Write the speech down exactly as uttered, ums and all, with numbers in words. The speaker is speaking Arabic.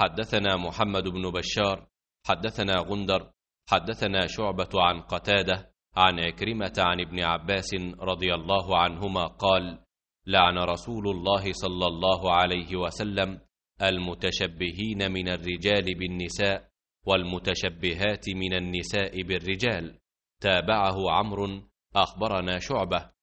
حدثنا محمد بن بشار حدثنا غندر حدثنا شعبة عن قتادة عن عكرمة عن ابن عباس رضي الله عنهما قال: لعن رسول الله صلى الله عليه وسلم المتشبهين من الرجال بالنساء والمتشبهات من النساء بالرجال. تابعه عمرو. أخبرنا شعبة